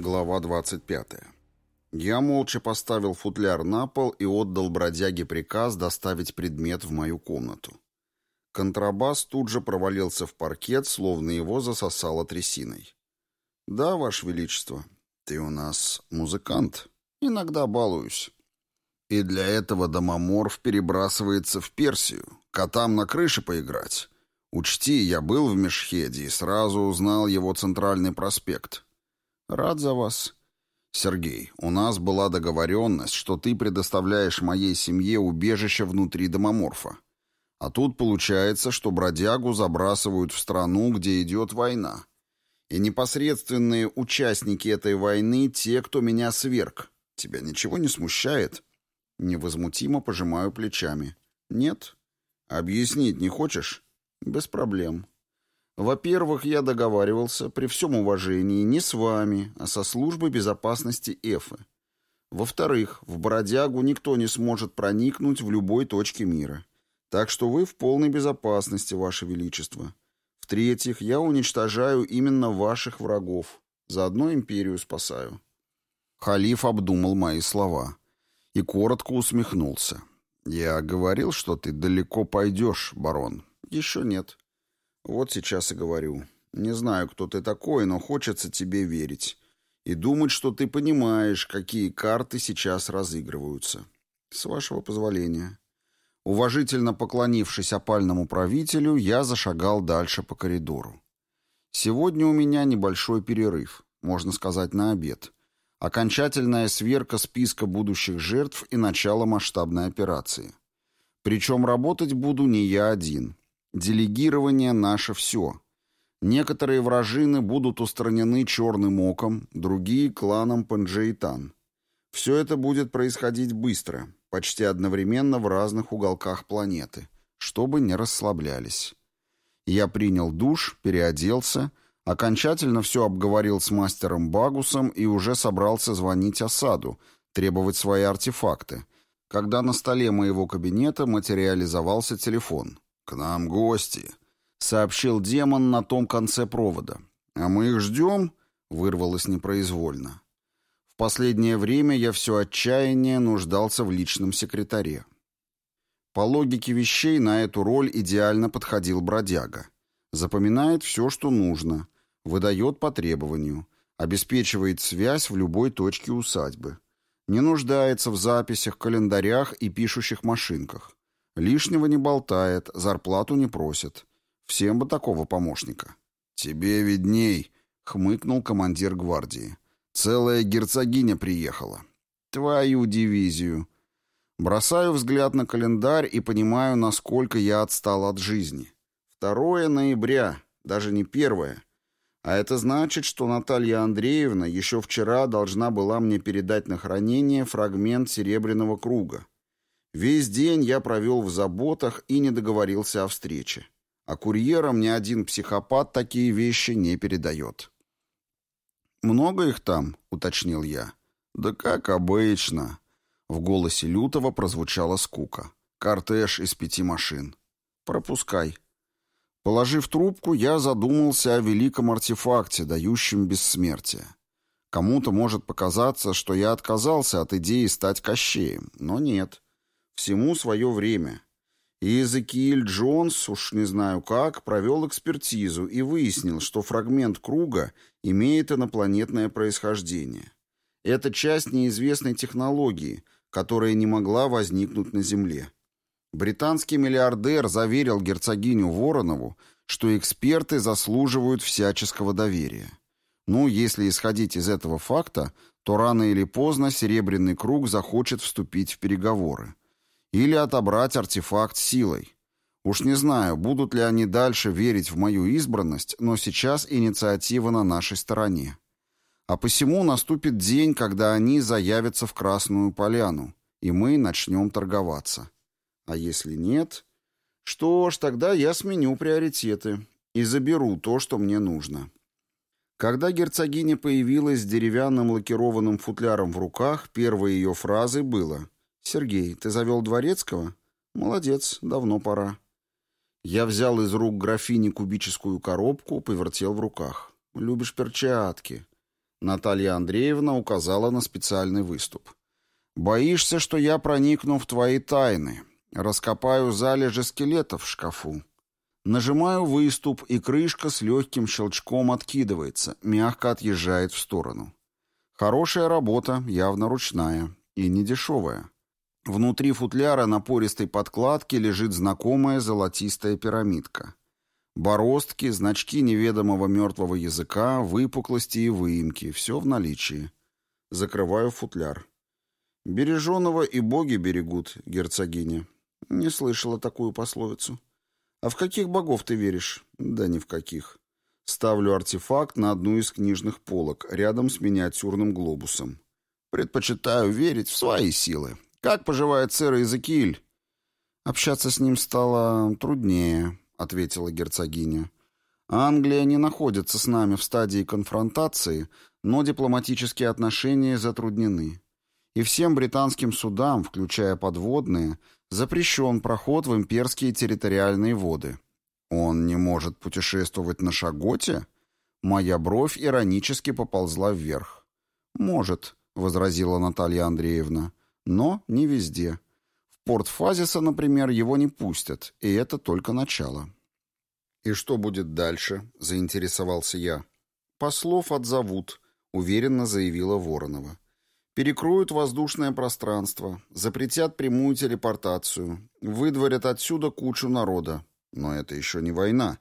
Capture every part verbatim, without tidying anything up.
Глава двадцать пятая. Я молча поставил футляр на пол и отдал бродяге приказ доставить предмет в мою комнату. Контрабас тут же провалился в паркет, словно его засосало трясиной. «Да, Ваше Величество, ты у нас музыкант. Иногда балуюсь. И для этого домоморф перебрасывается в Персию, котам на крыше поиграть. Учти, я был в Мешхеде и сразу узнал его центральный проспект. Рад за вас. Сергей, у нас была договоренность, что ты предоставляешь моей семье убежище внутри домоморфа. А тут получается, что бродягу забрасывают в страну, где идет война. И непосредственные участники этой войны — те, кто меня сверг. Тебя ничего не смущает?» Невозмутимо пожимаю плечами. «Нет? Объяснить не хочешь?» «Без проблем. Во-первых, я договаривался, при всем уважении, не с вами, а со службой безопасности Эфы. Во-вторых, в бродягу никто не сможет проникнуть в любой точке мира. Так что вы в полной безопасности, Ваше Величество. В-третьих, я уничтожаю именно ваших врагов. Заодно империю спасаю». Халиф обдумал мои слова и коротко усмехнулся. «Я говорил, что ты далеко пойдешь, барон». «Еще нет. Вот сейчас и говорю. Не знаю, кто ты такой, но хочется тебе верить. И думать, что ты понимаешь, какие карты сейчас разыгрываются. С вашего позволения». Уважительно поклонившись опальному правителю, я зашагал дальше по коридору. Сегодня у меня небольшой перерыв, можно сказать, на обед. Окончательная сверка списка будущих жертв и начало масштабной операции. Причем работать буду не я один. Делегирование — наше все. Некоторые вражины будут устранены черным оком, другие — кланом Панджейтан. Все это будет происходить быстро, почти одновременно в разных уголках планеты, чтобы не расслаблялись. Я принял душ, переоделся, окончательно все обговорил с мастером Багусом и уже собрался звонить Асаду, требовать свои артефакты, когда на столе моего кабинета материализовался телефон. «К нам гости», — сообщил демон на том конце провода. «А мы их ждем?» — вырвалось непроизвольно. В последнее время я все отчаяние нуждался в личном секретаре. По логике вещей на эту роль идеально подходил бродяга. Запоминает все, что нужно, выдает по требованию, обеспечивает связь в любой точке усадьбы. Не нуждается в записях, календарях и пишущих машинках. Лишнего не болтает, зарплату не просит. Всем бы такого помощника. «Тебе видней», — хмыкнул командир гвардии. «Целая герцогиня приехала». «Твою дивизию». Бросаю взгляд на календарь и понимаю, насколько я отстал от жизни. Второе ноября, даже не первое. А это значит, что Наталья Андреевна еще вчера должна была мне передать на хранение фрагмент Серебряного круга. Весь день я провел в заботах и не договорился о встрече. А курьерам ни один психопат такие вещи не передает. «Много их там?» — уточнил я. «Да как обычно». В голосе Лютова прозвучала скука. «Кортеж из пяти машин». «Пропускай». Положив трубку, я задумался о великом артефакте, дающем бессмертие. Кому-то может показаться, что я отказался от идеи стать Кощеем, но нет. Всему свое время. И Эзекииль Джонс, уж не знаю как, провел экспертизу и выяснил, что фрагмент круга имеет инопланетное происхождение. Это часть неизвестной технологии, которая не могла возникнуть на Земле. Британский миллиардер заверил герцогиню Воронову, что эксперты заслуживают всяческого доверия. Ну, если исходить из этого факта, то рано или поздно Серебряный круг захочет вступить в переговоры. Или отобрать артефакт силой. Уж не знаю, будут ли они дальше верить в мою избранность, но сейчас инициатива на нашей стороне. А посему наступит день, когда они заявятся в Красную Поляну, и мы начнем торговаться. А если нет, что ж, тогда я сменю приоритеты и заберу то, что мне нужно. Когда герцогиня появилась с деревянным лакированным футляром в руках, первой ее фразой было: «Сергей, ты завел дворецкого? Молодец, давно пора». Я взял из рук графини кубическую коробку, повертел в руках. «Любишь перчатки?» Наталья Андреевна указала на специальный выступ. «Боишься, что я проникну в твои тайны? Раскопаю залежи скелетов в шкафу». Нажимаю выступ, и крышка с легким щелчком откидывается, мягко отъезжает в сторону. Хорошая работа, явно ручная, и недешевая. Внутри футляра на пористой подкладке лежит знакомая золотистая пирамидка. Бороздки, значки неведомого мертвого языка, выпуклости и выемки — все в наличии. Закрываю футляр. «Береженого и боги берегут, герцогиня». Не слышала такую пословицу. «А в каких богов ты веришь?» «Да ни в каких». Ставлю артефакт на одну из книжных полок, рядом с миниатюрным глобусом. «Предпочитаю верить в свои силы. Как поживает сэр Иезекииль?» «Общаться с ним стало труднее», — ответила герцогиня. «Англия не находится с нами в стадии конфронтации, но дипломатические отношения затруднены. И всем британским судам, включая подводные, запрещен проход в имперские территориальные воды». «Он не может путешествовать на шаготе?» Моя бровь иронически поползла вверх. «Может», — возразила Наталья Андреевна, — «но не везде. В порт Фазиса, например, его не пустят, и это только начало». «И что будет дальше?» — заинтересовался я. «Послов отзовут», — уверенно заявила Воронова. «Перекроют воздушное пространство, запретят прямую телепортацию, выдворят отсюда кучу народа. Но это еще не война.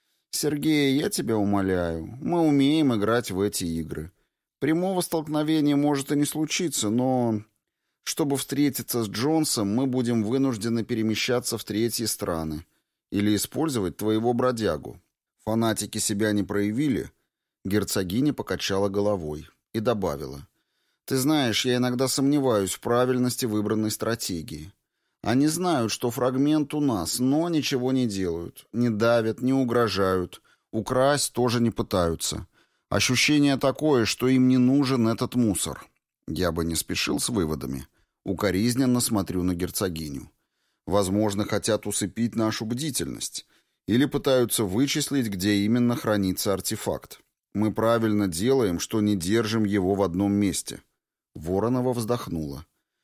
Сергей, я тебя умоляю, мы умеем играть в эти игры. Прямого столкновения может и не случиться, но... Чтобы встретиться с Джонсом, мы будем вынуждены перемещаться в третьи страны. Или использовать твоего бродягу. Фанатики себя не проявили?» Герцогиня покачала головой и добавила. «Ты знаешь, я иногда сомневаюсь в правильности выбранной стратегии. Они знают, что фрагмент у нас, но ничего не делают. Не давят, не угрожают. Украсть тоже не пытаются. Ощущение такое, что им не нужен этот мусор». Я бы не спешил с выводами. Укоризненно смотрю на герцогиню. Возможно, хотят усыпить нашу бдительность. Или пытаются вычислить, где именно хранится артефакт. Мы правильно делаем, что не держим его в одном месте. Воронова вздохнула.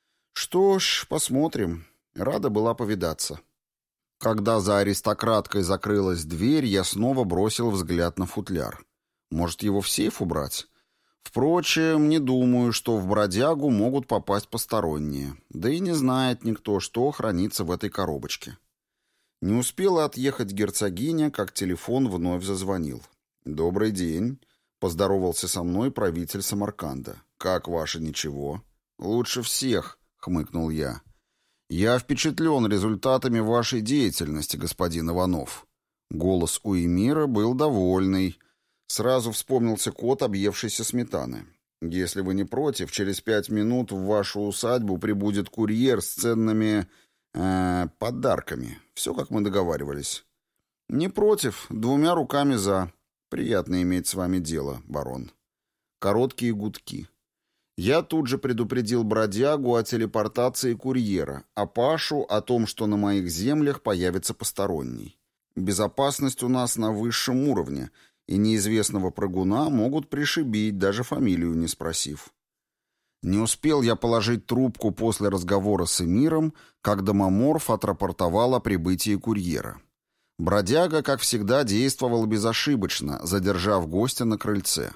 «Что ж, посмотрим». Рада была повидаться. Когда за аристократкой закрылась дверь, я снова бросил взгляд на футляр. Может, его в сейф убрать? Впрочем, не думаю, что в бродягу могут попасть посторонние. Да и не знает никто, что хранится в этой коробочке. Не успела отъехать герцогиня, как телефон вновь зазвонил. «Добрый день», — поздоровался со мной правитель Самарканда. «Как ваше ничего?» «Лучше всех», — хмыкнул я. «Я впечатлен результатами вашей деятельности, господин Иванов». Голос у эмира был довольный. Сразу вспомнился кот, объевшийся сметаны. «Если вы не против, через пять минут в вашу усадьбу прибудет курьер с ценными... Э, подарками. Все, как мы договаривались». «Не против. Двумя руками за. Приятно иметь с вами дело, барон». Короткие гудки. Я тут же предупредил бродягу о телепортации курьера, а Пашу о том, что на моих землях появится посторонний. Безопасность у нас на высшем уровне, и неизвестного прыгуна могут пришибить, даже фамилию не спросив. Не успел я положить трубку после разговора с эмиром, как домоморф отрапортовал о прибытии курьера. Бродяга, как всегда, действовал безошибочно, задержав гостя на крыльце.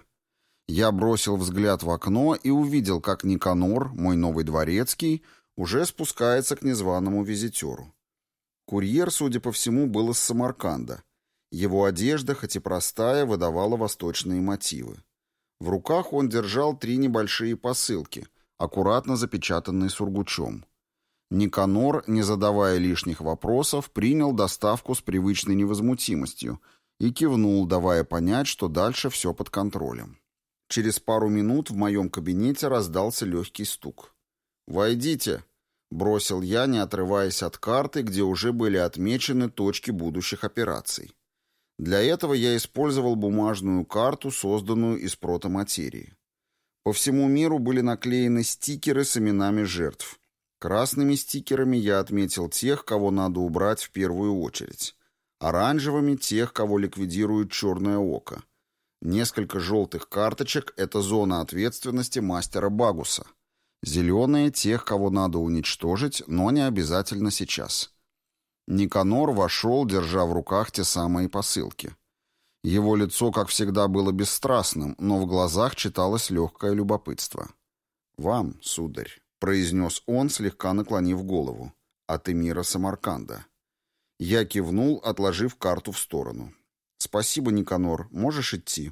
Я бросил взгляд в окно и увидел, как Никанор, мой новый дворецкий, уже спускается к незваному визитеру. Курьер, судя по всему, был из Самарканда. Его одежда, хоть и простая, выдавала восточные мотивы. В руках он держал три небольшие посылки, аккуратно запечатанные сургучом. Никанор, не задавая лишних вопросов, принял доставку с привычной невозмутимостью и кивнул, давая понять, что дальше все под контролем. Через пару минут в моем кабинете раздался легкий стук. «Войдите», — бросил я, не отрываясь от карты, где уже были отмечены точки будущих операций. Для этого я использовал бумажную карту, созданную из протоматерии. По всему миру были наклеены стикеры с именами жертв. Красными стикерами я отметил тех, кого надо убрать в первую очередь. Оранжевыми — тех, кого ликвидирует черное око. Несколько желтых карточек — это зона ответственности мастера Багуса. Зеленые — тех, кого надо уничтожить, но не обязательно сейчас. Никанор вошел, держа в руках те самые посылки. Его лицо, как всегда, было бесстрастным, но в глазах читалось легкое любопытство. «Вам, сударь», — произнес он, слегка наклонив голову, — «от эмира Самарканда». Я кивнул, отложив карту в сторону. «Спасибо, Никанор, можешь идти».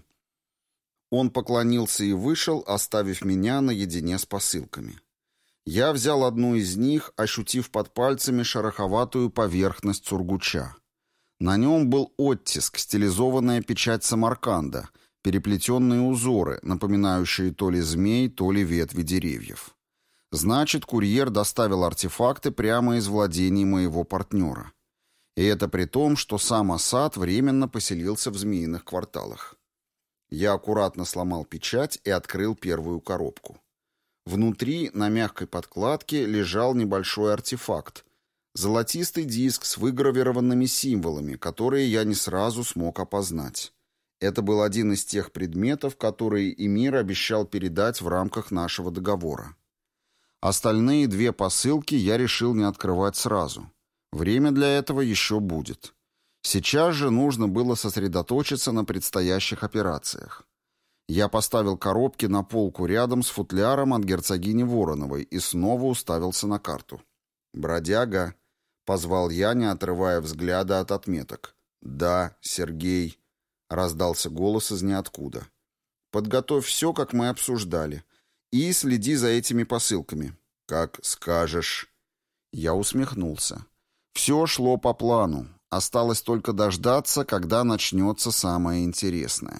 Он поклонился и вышел, оставив меня наедине с посылками. Я взял одну из них, ощутив под пальцами шероховатую поверхность сургуча. На нем был оттиск, стилизованная печать Самарканда, переплетенные узоры, напоминающие то ли змей, то ли ветви деревьев. Значит, курьер доставил артефакты прямо из владений моего партнера. И это при том, что сам Асад временно поселился в змеиных кварталах. Я аккуратно сломал печать и открыл первую коробку. Внутри, на мягкой подкладке, лежал небольшой артефакт. Золотистый диск с выгравированными символами, которые я не сразу смог опознать. Это был один из тех предметов, которые эмир обещал передать в рамках нашего договора. Остальные две посылки я решил не открывать сразу. Время для этого еще будет. Сейчас же нужно было сосредоточиться на предстоящих операциях. Я поставил коробки на полку рядом с футляром от герцогини Вороновой и снова уставился на карту. «Бродяга», — позвал я, не отрывая взгляда от отметок. «Да, Сергей», — раздался голос из ниоткуда. «Подготовь все, как мы обсуждали, и следи за этими посылками». «Как скажешь». Я усмехнулся. Все шло по плану. Осталось только дождаться, когда начнется самое интересное.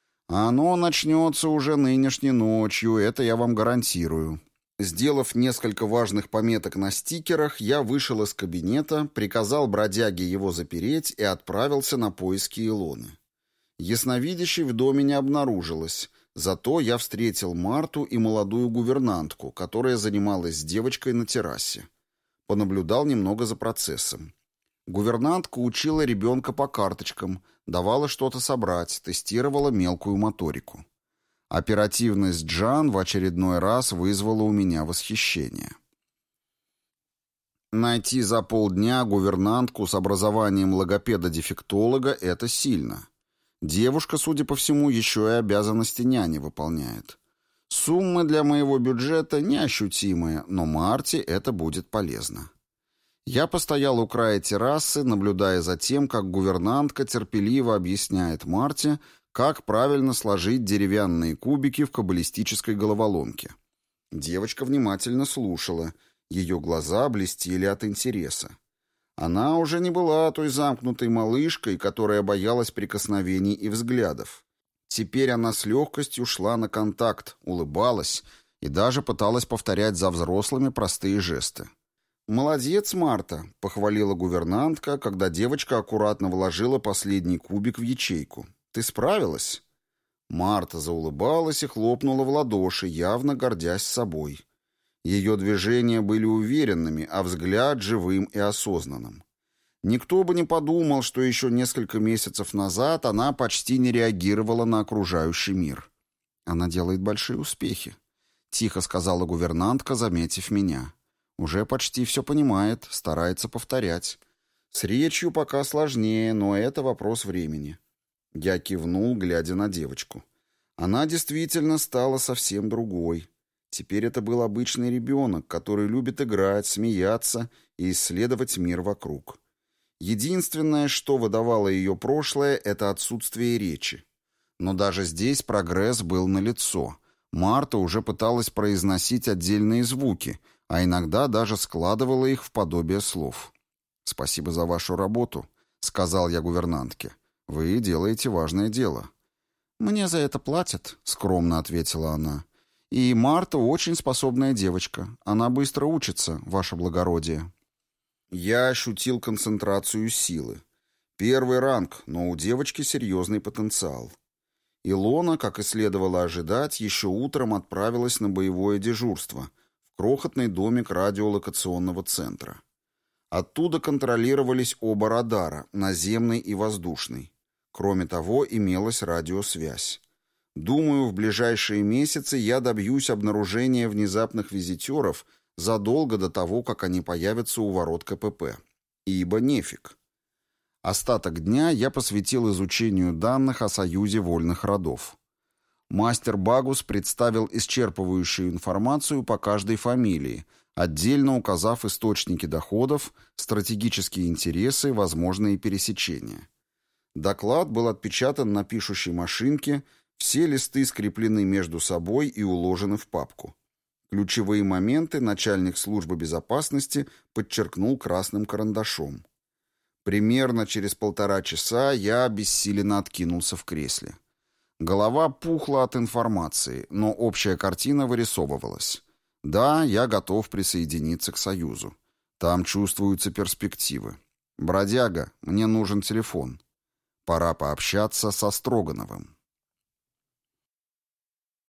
А оно начнется уже нынешней ночью, это я вам гарантирую. Сделав несколько важных пометок на стикерах, я вышел из кабинета, приказал бродяге его запереть и отправился на поиски Илоны. Ясновидящей в доме не обнаружилось, зато я встретил Марту и молодую гувернантку, которая занималась с девочкой на террасе. Понаблюдал немного за процессом. Гувернантка учила ребенка по карточкам, давала что-то собрать, тестировала мелкую моторику. Оперативность Джан в очередной раз вызвала у меня восхищение. Найти за полдня гувернантку с образованием логопеда-дефектолога — это сильно. Девушка, судя по всему, еще и обязанности няни выполняет. Суммы для моего бюджета неощутимые, но Марте это будет полезно. Я постоял у края террасы, наблюдая за тем, как гувернантка терпеливо объясняет Марте, как правильно сложить деревянные кубики в каббалистической головоломке. Девочка внимательно слушала, ее глаза блестели от интереса. Она уже не была той замкнутой малышкой, которая боялась прикосновений и взглядов. Теперь она с легкостью шла на контакт, улыбалась и даже пыталась повторять за взрослыми простые жесты. «Молодец, Марта», — похвалила гувернантка, когда девочка аккуратно вложила последний кубик в ячейку. «Ты справилась?» Марта заулыбалась и хлопнула в ладоши, явно гордясь собой. Ее движения были уверенными, а взгляд живым и осознанным. Никто бы не подумал, что еще несколько месяцев назад она почти не реагировала на окружающий мир. «Она делает большие успехи», — тихо сказала гувернантка, заметив меня. «Уже почти все понимает, старается повторять. С речью пока сложнее, но это вопрос времени». Я кивнул, глядя на девочку. Она действительно стала совсем другой. Теперь это был обычный ребенок, который любит играть, смеяться и исследовать мир вокруг. Единственное, что выдавало ее прошлое, это отсутствие речи. Но даже здесь прогресс был налицо. Марта уже пыталась произносить отдельные звуки, а иногда даже складывала их в подобие слов. «Спасибо за вашу работу», — сказал я гувернантке. «Вы делаете важное дело». «Мне за это платят», — скромно ответила она. «И Марта очень способная девочка. Она быстро учится, ваше благородие». Я ощутил концентрацию силы. Первый ранг, но у девочки серьезный потенциал. Илона, как и следовало ожидать, еще утром отправилась на боевое дежурство в крохотный домик радиолокационного центра. Оттуда контролировались оба радара, наземный и воздушный. Кроме того, имелась радиосвязь. Думаю, в ближайшие месяцы я добьюсь обнаружения внезапных визитеров задолго до того, как они появятся у ворот КПП. Ибо нефиг. Остаток дня я посвятил изучению данных о Союзе вольных родов. Мастер Багус представил исчерпывающую информацию по каждой фамилии, отдельно указав источники доходов, стратегические интересы, возможные пересечения. Доклад был отпечатан на пишущей машинке, все листы скреплены между собой и уложены в папку. Ключевые моменты начальник службы безопасности подчеркнул красным карандашом. Примерно через полтора часа я обессиленно откинулся в кресле. Голова пухла от информации, но общая картина вырисовывалась. Да, я готов присоединиться к Союзу. Там чувствуются перспективы. Бродяга, мне нужен телефон. Пора пообщаться со Строгановым.